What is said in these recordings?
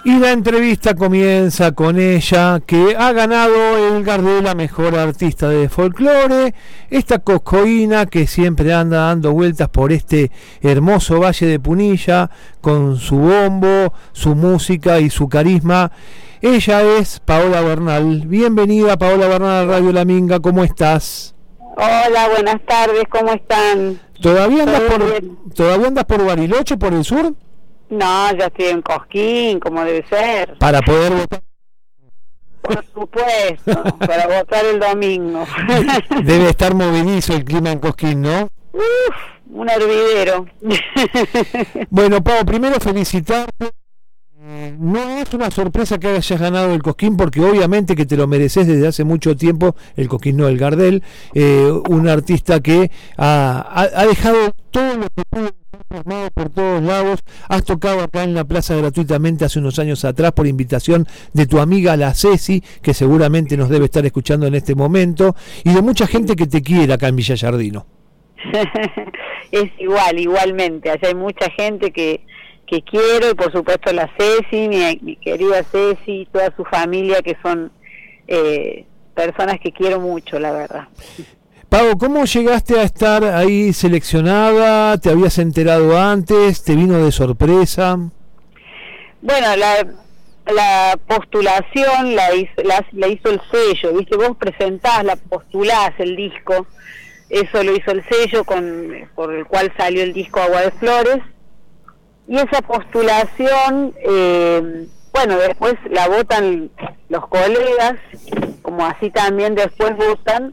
Y la entrevista comienza con ella, que ha ganado el Gardel a Mejor Artista de Folclore, esta coscoína que siempre anda dando vueltas por este hermoso Valle de Punilla, con su bombo, su música y su carisma. Ella es Paola Bernal. Bienvenida, Paola Bernal, a Radio La Minga, ¿cómo estás? Hola, buenas tardes, ¿cómo están? ¿Todavía andas por Bariloche, por el sur? No, ya estoy en Cosquín, como debe ser. Para poder votar. Por supuesto, para votar el domingo. Debe estar movedizo el clima en Cosquín, ¿no? Un hervidero. Bueno, Pau, primero felicitarte. No es una sorpresa que hayas ganado el Cosquín, porque obviamente que te lo mereces desde hace mucho tiempo, el Cosquín no, el Gardel, un artista que ha dejado todo lo que pudo, formado por todos lados. Has tocado acá en la plaza gratuitamente hace unos años atrás por invitación de tu amiga la Ceci, que seguramente nos debe estar escuchando en este momento, y de mucha gente que te quiere acá en Villa Yardino. Es igualmente, allá hay mucha gente que quiero, y por supuesto la Ceci, mi querida Ceci, y toda su familia, que son personas que quiero mucho, la verdad. Pau, ¿cómo llegaste a estar ahí seleccionada? ¿Te habías enterado antes? ¿Te vino de sorpresa? Bueno, la postulación la hizo el sello, ¿viste? Vos presentás, postulás el disco, eso lo hizo el sello por el cual salió el disco Agua de Flores. Y esa postulación, bueno, después la votan los colegas, como así también después votan,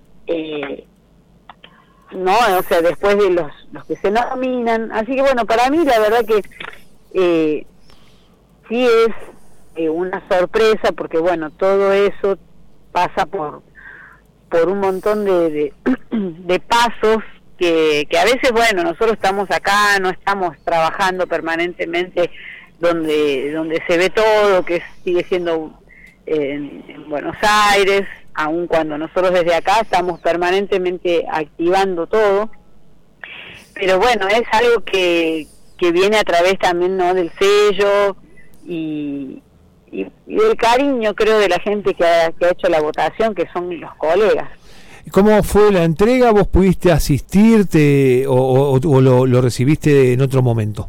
no, o sea, después de los que se nominan. Así que bueno, para mí la verdad que sí es una sorpresa, porque bueno, todo eso pasa por un montón de pasos, que a veces, bueno, nosotros estamos acá, no estamos trabajando permanentemente donde se ve todo, que sigue siendo en Buenos Aires, aun cuando nosotros desde acá estamos permanentemente activando todo. Pero bueno, es algo que viene a través también, ¿no?, del sello y del cariño, creo, de la gente que ha hecho la votación, que son los colegas. ¿Cómo fue la entrega? ¿Vos pudiste asistirte o lo recibiste en otro momento?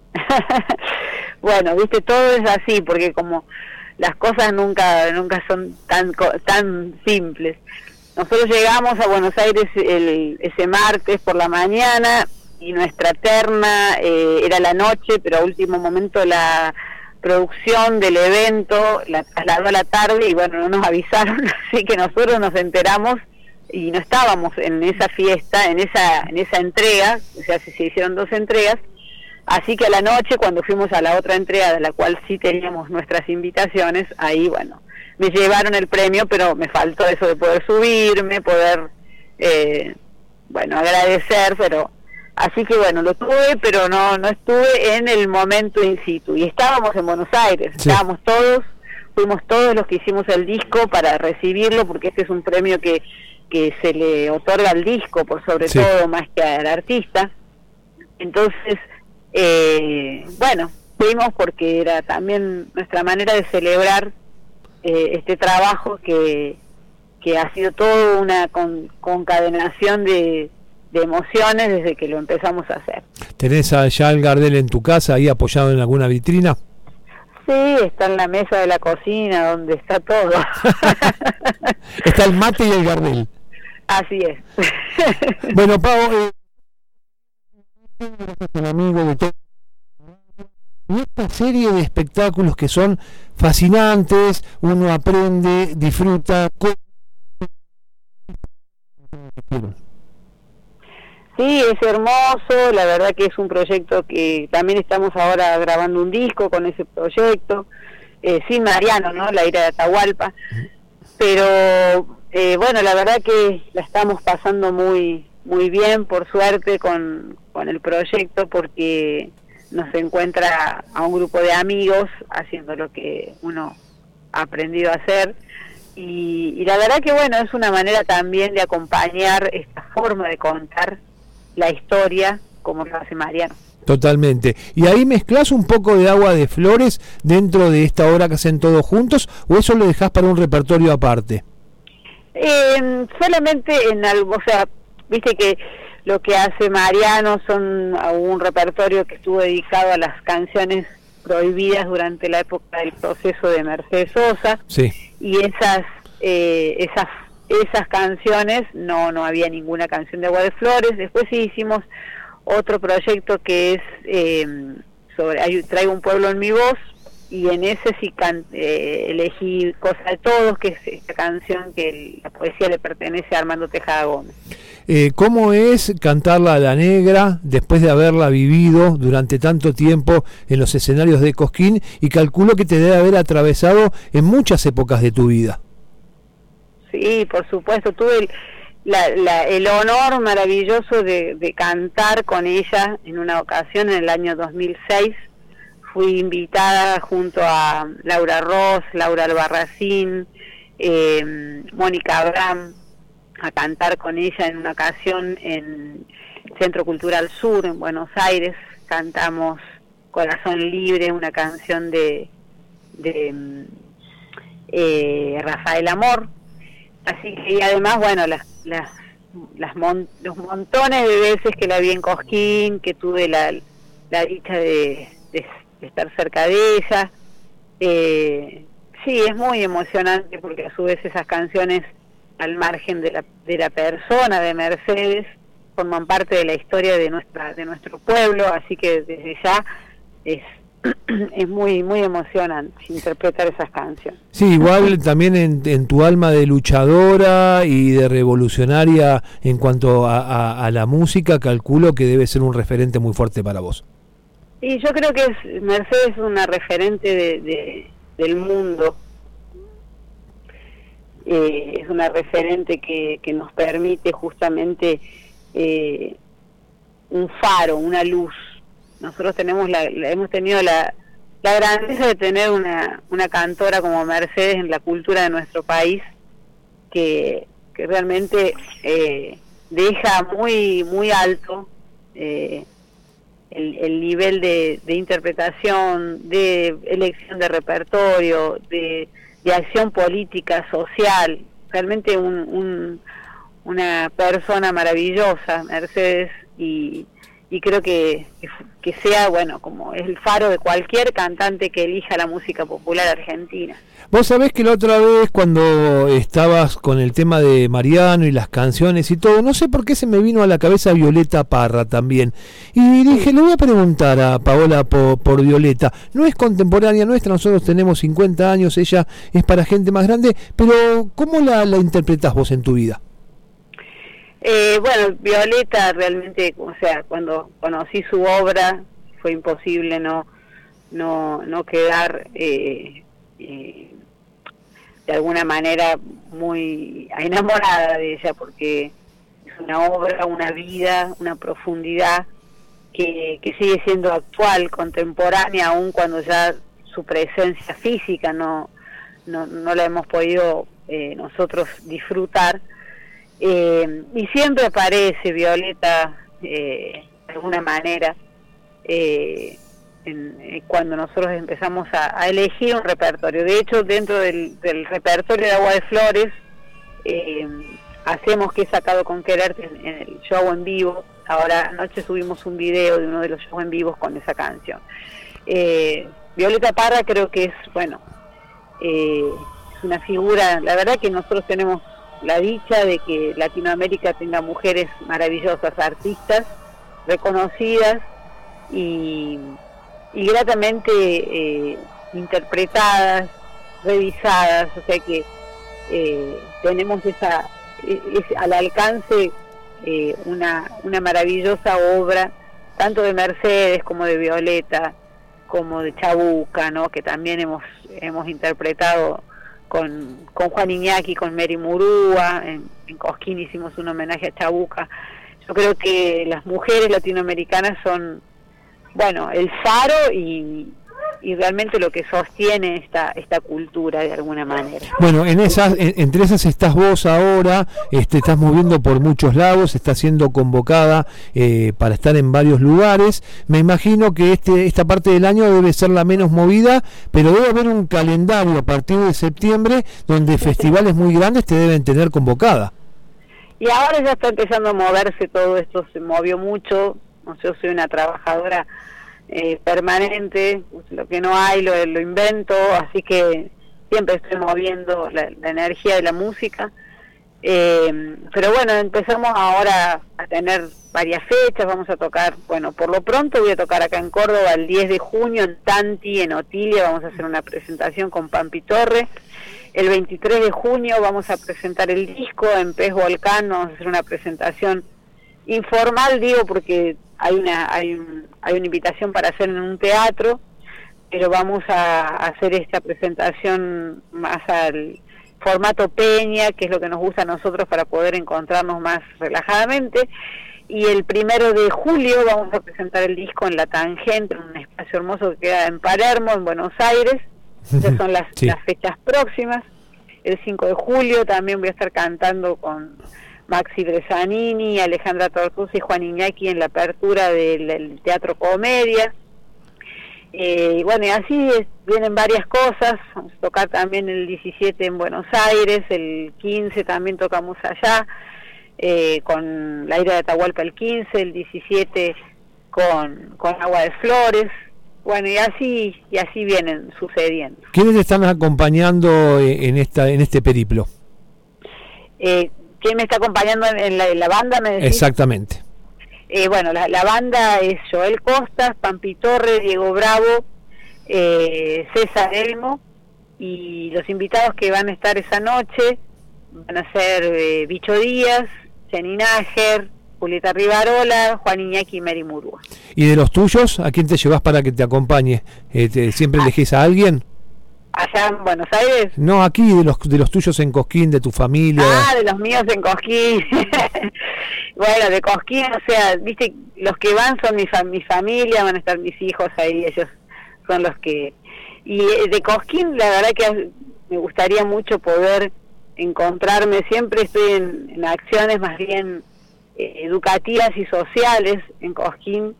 Bueno, viste, todo es así, porque como las cosas nunca son tan simples. Nosotros llegamos a Buenos Aires ese martes por la mañana, y nuestra terna era la noche, pero a último momento la producción del evento la trasladó a la tarde, y bueno, no nos avisaron, así que nosotros nos enteramos y no estábamos en esa fiesta, en esa entrega, o sea, se hicieron 2 entregas, así que a la noche, cuando fuimos a la otra entrega, de la cual sí teníamos nuestras invitaciones, ahí, bueno, me llevaron el premio, pero me faltó eso de poder subirme, poder, bueno, agradecer, pero, así que bueno, lo tuve, pero no estuve en el momento in situ, y estábamos en Buenos Aires, sí. Estábamos todos, fuimos todos los que hicimos el disco para recibirlo, porque este es un premio que se le otorga al disco, por sobre sí. todo, más que al artista. Entonces, bueno, fuimos porque era también nuestra manera de celebrar este trabajo que ha sido toda una concadenación de emociones desde que lo empezamos a hacer. ¿Tenés ya el Gardel en tu casa, ahí apoyado en alguna vitrina? Sí, está en la mesa de la cocina, donde está todo. Está el mate y el Gardel. Así es. Bueno, Pau, un amigo de todo. Y esta serie de espectáculos que son fascinantes, uno aprende, disfruta. Sí, es hermoso, la verdad que es un proyecto que también estamos ahora grabando un disco con ese proyecto, sin Mariano, ¿no?, la ira de Atahualpa, pero bueno, la verdad que la estamos pasando muy bien, por suerte, con el proyecto, porque nos encuentra a un grupo de amigos haciendo lo que uno ha aprendido a hacer, y la verdad que bueno, es una manera también de acompañar esta forma de contar la historia como lo hace Mariano. Totalmente. ¿Y ahí mezclas un poco de Agua de Flores dentro de esta obra que hacen todos juntos, o eso lo dejás para un repertorio aparte? Solamente en algo, o sea, viste que lo que hace Mariano son un repertorio que estuvo dedicado a las canciones prohibidas durante la época del proceso de Mercedes Sosa. Sí. Y esas canciones no había ninguna canción de Agua de Flores. Después sí hicimos otro proyecto que es Traigo un pueblo en mi voz, y en ese sí elegí Cosa de Todos, que es esta canción que la poesía le pertenece a Armando Tejada Gómez. ¿Cómo es cantarla a la negra después de haberla vivido durante tanto tiempo en los escenarios de Cosquín? Y calculo que te debe haber atravesado en muchas épocas de tu vida. Sí, por supuesto, tuve el honor maravilloso de cantar con ella en una ocasión en el año 2006. Fui invitada junto a Laura Ross, Laura Albarracín, Mónica Abraham, a cantar con ella en una ocasión en Centro Cultural Sur, en Buenos Aires. Cantamos Corazón Libre, una canción de Rafael Amor. Así que, y además, bueno, los montones de veces que la vi en Cosquín, que tuve la dicha de estar cerca de ella. Sí, es muy emocionante, porque a su vez esas canciones, al margen de la persona de Mercedes, forman parte de la historia de nuestro pueblo, así que desde ya es muy muy emocionante interpretar esas canciones. Sí, igual también en tu alma de luchadora y de revolucionaria en cuanto a la música, calculo que debe ser un referente muy fuerte para vos. Y yo creo que Mercedes es una referente del mundo. Es una referente que nos permite justamente un faro, una luz. Nosotros hemos tenido la grandeza de tener una cantora como Mercedes en la cultura de nuestro país, que realmente deja muy muy alto el nivel de interpretación, de elección de repertorio, de acción política, social. Realmente una persona maravillosa, Mercedes, y creo que sea, bueno, como es el faro de cualquier cantante que elija la música popular argentina. Vos sabés que la otra vez, cuando estabas con el tema de Mariano y las canciones y todo, no sé por qué se me vino a la cabeza Violeta Parra también, y dije, le voy a preguntar a Paola por Violeta. No es contemporánea nuestra, nosotros tenemos 50 años, ella es para gente más grande, pero ¿cómo la interpretás vos en tu vida? Bueno, Violeta realmente, o sea, cuando conocí su obra fue imposible no quedar de alguna manera muy enamorada de ella, porque es una obra, una vida, una profundidad que sigue siendo actual, contemporánea, aun cuando ya su presencia física no la hemos podido nosotros disfrutar. Y siempre aparece Violeta de alguna manera cuando nosotros empezamos a elegir un repertorio. De hecho, dentro del repertorio de Agua de Flores hacemos Que he sacado con quererte en el show en vivo. Ahora anoche subimos un video de uno de los shows en vivos con esa canción. Violeta Parra creo que es, bueno, es una figura. La verdad que nosotros tenemos la dicha de que Latinoamérica tenga mujeres maravillosas, artistas reconocidas y gratamente interpretadas, revisadas, o sea que tenemos al alcance una maravillosa obra, tanto de Mercedes como de Violeta, como de Chabuca, ¿no? Que también hemos interpretado con Juan Iñaki, con Mary Murúa, en Cosquín hicimos un homenaje a Chabuca. Yo creo que las mujeres latinoamericanas son, bueno, el faro y y realmente lo que sostiene esta cultura de alguna manera. Bueno, entre esas estás vos ahora, estás moviendo por muchos lados, estás siendo convocada para estar en varios lugares. Me imagino que esta parte del año debe ser la menos movida, pero debe haber un calendario a partir de septiembre donde festivales muy grandes te deben tener convocada. Y ahora ya está empezando a moverse todo esto, se movió mucho. Yo soy una trabajadora permanente, lo que no hay lo invento, así que siempre estoy moviendo la energía de la música. Pero bueno, empezamos ahora a tener varias fechas, vamos a tocar, bueno, por lo pronto voy a tocar acá en Córdoba el 10 de junio en Tanti, en Otilia, vamos a hacer una presentación con Pampi Torre. El 23 de junio vamos a presentar el disco en Pez Volcán, vamos a hacer una presentación informal, digo, porque hay una invitación para hacer en un teatro, pero vamos a hacer esta presentación más al formato peña, que es lo que nos gusta a nosotros para poder encontrarnos más relajadamente. Y el 1 de julio vamos a presentar el disco en La Tangente, en un espacio hermoso que queda en Palermo, en Buenos Aires. Esas son las fechas próximas. El 5 de julio también voy a estar cantando con Maxi Bresanini, Alejandra Tortosa y Juan Iñaki en la apertura del Teatro Comedia. Y bueno, y así vienen varias cosas. Vamos a tocar también el 17 en Buenos Aires, el 15 también tocamos allá, con la ira de Atahualpa el 15, el 17 con Agua de Flores. Bueno, y así vienen sucediendo. ¿Quiénes te están acompañando en este periplo? ¿Quién me está acompañando en la banda? ¿Me decís? Exactamente. Bueno, la banda es Joel Costas, Pampi Torre, Diego Bravo, César Elmo, y los invitados que van a estar esa noche van a ser Bicho Díaz, Jenny Nájer, Julieta Rivarola, Juan Iñaki y Mary Murúa. ¿Y de los tuyos, a quién te llevas para que te acompañe? ¿Siempre elegís a alguien? ¿Allá en Buenos Aires? No, aquí, de los tuyos en Cosquín, de tu familia. Ah, de los míos en Cosquín. Bueno, de Cosquín, o sea, viste, los que van son mi familia, van a estar mis hijos ahí, ellos son los que... Y de Cosquín, la verdad que me gustaría mucho poder encontrarme, siempre estoy en acciones más bien educativas y sociales en Cosquín,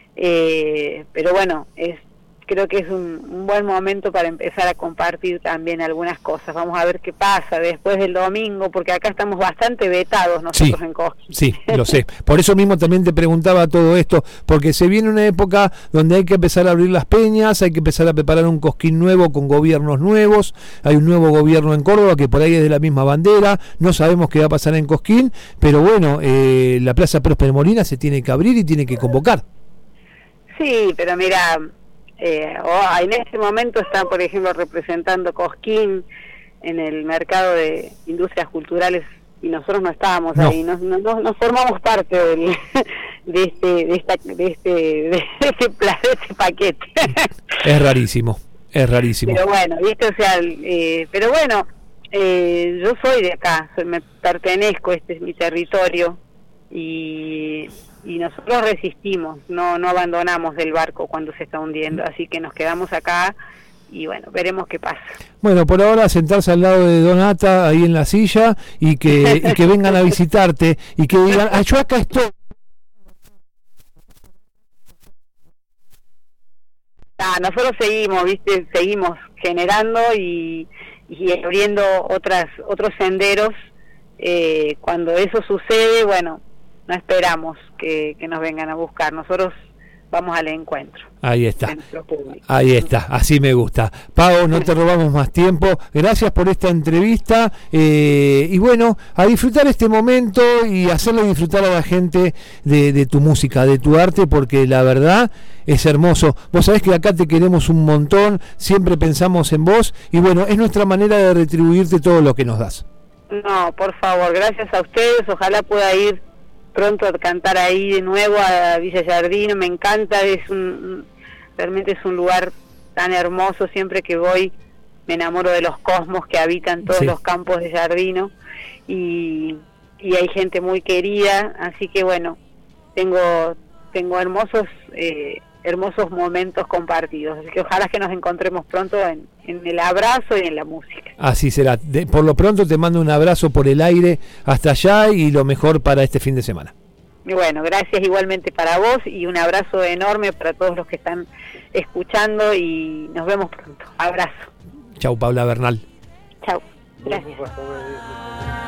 pero bueno, creo que es un buen momento para empezar a compartir también algunas cosas. Vamos a ver qué pasa después del domingo, porque acá estamos bastante vetados nosotros en Cosquín. Sí, lo sé. Por eso mismo también te preguntaba todo esto, porque se viene una época donde hay que empezar a abrir las peñas, hay que empezar a preparar un Cosquín nuevo con gobiernos nuevos. Hay un nuevo gobierno en Córdoba que por ahí es de la misma bandera. No sabemos qué va a pasar en Cosquín, pero bueno, la Plaza Próspero Molina se tiene que abrir y tiene que convocar. Sí, pero mira... en este momento está, por ejemplo, representando Cosquín en el mercado de industrias culturales y nosotros no estábamos ahí, no formamos parte de este paquete. Es rarísimo. Pero bueno, ¿viste? O sea, pero bueno, yo soy de acá, me pertenezco, este es mi territorio y nosotros resistimos, no abandonamos el barco cuando se está hundiendo, así que nos quedamos acá y bueno, veremos qué pasa. Bueno, por ahora sentarse al lado de Donata ahí en la silla y que vengan a visitarte y que digan, yo acá estoy. Nosotros seguimos generando y abriendo otros senderos. Cuando eso sucede, bueno, no esperamos que nos vengan a buscar, nosotros vamos al encuentro. Ahí está, así me gusta. Pau, no te robamos más tiempo, gracias por esta entrevista y bueno, a disfrutar este momento y hacerle disfrutar a la gente de tu música, de tu arte, porque la verdad es hermoso. Vos sabés que acá te queremos un montón, siempre pensamos en vos y bueno, es nuestra manera de retribuirte todo lo que nos das. No, por favor, gracias a ustedes, ojalá pueda ir pronto a cantar ahí de nuevo a Villa Giardino, me encanta, realmente es un lugar tan hermoso, siempre que voy me enamoro de los cosmos que habitan todos los campos de Giardino y hay gente muy querida, así que bueno, tengo hermosos hermosos momentos compartidos. Así que ojalá que nos encontremos pronto en el abrazo y en la música. Así será. Por lo pronto te mando un abrazo por el aire hasta allá y lo mejor para este fin de semana. Y bueno, gracias igualmente para vos y un abrazo enorme para todos los que están escuchando y nos vemos pronto. Abrazo. Chau, Paula Bernal. Chau. Gracias.